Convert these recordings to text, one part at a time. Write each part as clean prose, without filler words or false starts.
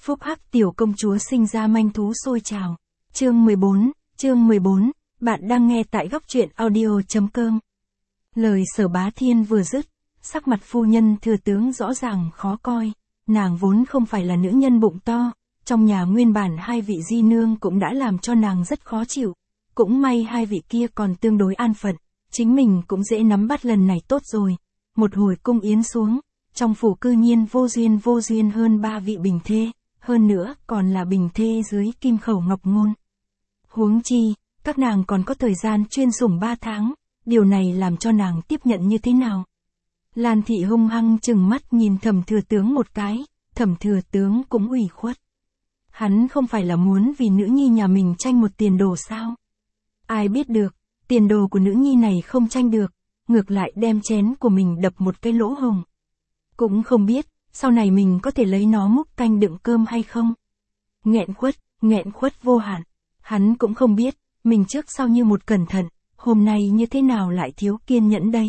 Phúc hắc tiểu công chúa sinh ra manh thú sôi trào. Chương 14, bạn đang nghe tại góc truyện audio.com. Lời Sở Bá Thiên vừa dứt, sắc mặt phu nhân thừa tướng rõ ràng khó coi, nàng vốn không phải là nữ nhân bụng to, trong nhà nguyên bản hai vị di nương cũng đã làm cho nàng rất khó chịu, cũng may hai vị kia còn tương đối an phận, chính mình cũng dễ nắm bắt lần này tốt rồi. Một hồi cung yến xuống, trong phủ cư nhiên vô duyên hơn 3 vị bình thê, hơn nữa còn là bình thê dưới kim khẩu ngọc ngôn. Huống chi, các nàng còn có thời gian chuyên sủng 3 tháng, điều này làm cho nàng tiếp nhận như thế nào? Lan thị hung hăng chừng mắt nhìn Thẩm thừa tướng một cái, Thẩm thừa tướng cũng ủy khuất. Hắn không phải là muốn vì nữ nhi nhà mình tranh một tiền đồ sao? Ai biết được, tiền đồ của nữ nhi này không tranh được, ngược lại đem chén của mình đập một cái lỗ hồng. Cũng không biết, sau này mình có thể lấy nó múc canh đựng cơm hay không? Nghẹn khuất vô hạn. Hắn cũng không biết, mình trước sau như một cẩn thận, hôm nay như thế nào lại thiếu kiên nhẫn đây.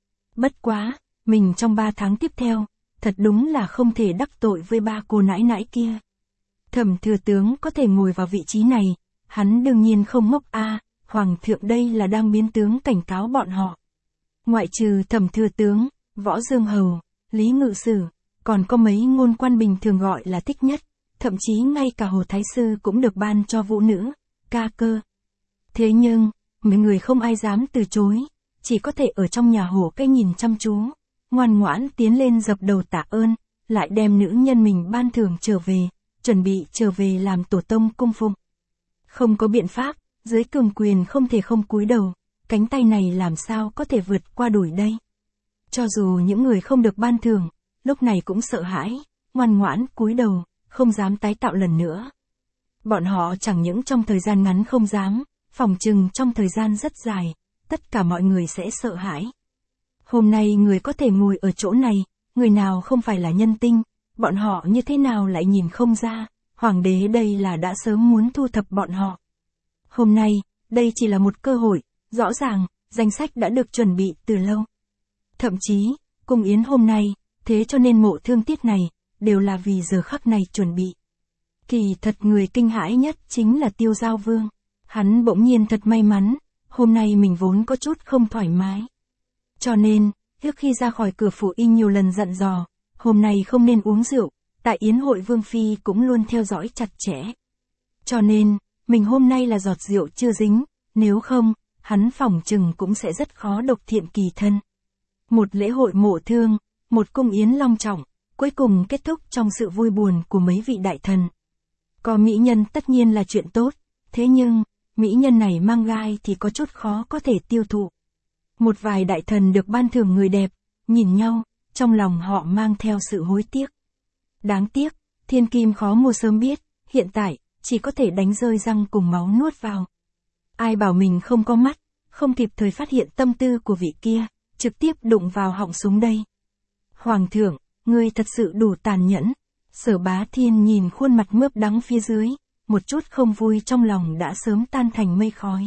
Bất quá, mình trong 3 tháng tiếp theo, thật đúng là không thể đắc tội với ba cô nãi nãi kia. Thẩm thừa tướng có thể ngồi vào vị trí này, hắn đương nhiên không ngốc Hoàng thượng đây là đang biến tướng cảnh cáo bọn họ. Ngoại trừ Thẩm thừa tướng, Võ Dương Hầu, Lý Ngự Sử, còn có mấy ngôn quan bình thường gọi là thích nhất, thậm chí ngay cả Hồ Thái Sư cũng được ban cho vũ nữ, ca cơ. Thế nhưng, mấy người không ai dám từ chối, chỉ có thể ở trong nhà hổ cái nhìn chăm chú, ngoan ngoãn tiến lên dập đầu tạ ơn, lại đem nữ nhân mình ban thưởng trở về, chuẩn bị trở về làm tổ tông cung phụng. Không có biện pháp, dưới cường quyền không thể không cúi đầu, cánh tay này làm sao có thể vượt qua đuổi đây. Cho dù những người không được ban thưởng, lúc này cũng sợ hãi, ngoan ngoãn cúi đầu, không dám tái tạo lần nữa. Bọn họ chẳng những trong thời gian ngắn không dám, phỏng chừng trong thời gian rất dài, tất cả mọi người sẽ sợ hãi. Hôm nay người có thể ngồi ở chỗ này, người nào không phải là nhân tinh, bọn họ như thế nào lại nhìn không ra, hoàng đế đây là đã sớm muốn thu thập bọn họ. Hôm nay, đây chỉ là một cơ hội, rõ ràng, danh sách đã được chuẩn bị từ lâu. Thậm chí, cung yến hôm nay, thế cho nên mộ thương tiết này, đều là vì giờ khắc này chuẩn bị. Kỳ thật người kinh hãi nhất chính là Tiêu Giao Vương. Hắn bỗng nhiên thật may mắn, hôm nay mình vốn có chút không thoải mái. Cho nên, trước khi ra khỏi cửa phủ y nhiều lần dặn dò, hôm nay không nên uống rượu, tại yến hội Vương Phi cũng luôn theo dõi chặt chẽ. Cho nên, mình hôm nay là giọt rượu chưa dính, nếu không, hắn phỏng chừng cũng sẽ rất khó độc thiện kỳ thân. Một lễ hội mộ thương, một cung yến long trọng, cuối cùng kết thúc trong sự vui buồn của mấy vị đại thần. Có mỹ nhân tất nhiên là chuyện tốt, thế nhưng, mỹ nhân này mang gai thì có chút khó có thể tiêu thụ. Một vài đại thần được ban thưởng người đẹp, nhìn nhau, trong lòng họ mang theo sự hối tiếc. Đáng tiếc, thiên kim khó mua sớm biết, hiện tại, chỉ có thể đánh rơi răng cùng máu nuốt vào. Ai bảo mình không có mắt, không kịp thời phát hiện tâm tư của vị kia, trực tiếp đụng vào họng súng đây. Hoàng thượng, ngươi thật sự đủ tàn nhẫn. Sở Bá Thiên nhìn khuôn mặt mướp đắng phía dưới, một chút không vui trong lòng đã sớm tan thành mây khói.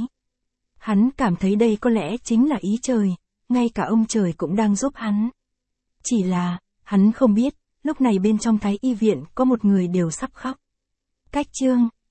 Hắn cảm thấy đây có lẽ chính là ý trời, ngay cả ông trời cũng đang giúp hắn. Chỉ là, hắn không biết, lúc này bên trong Thái Y viện có một người đều sắp khóc. Cách chương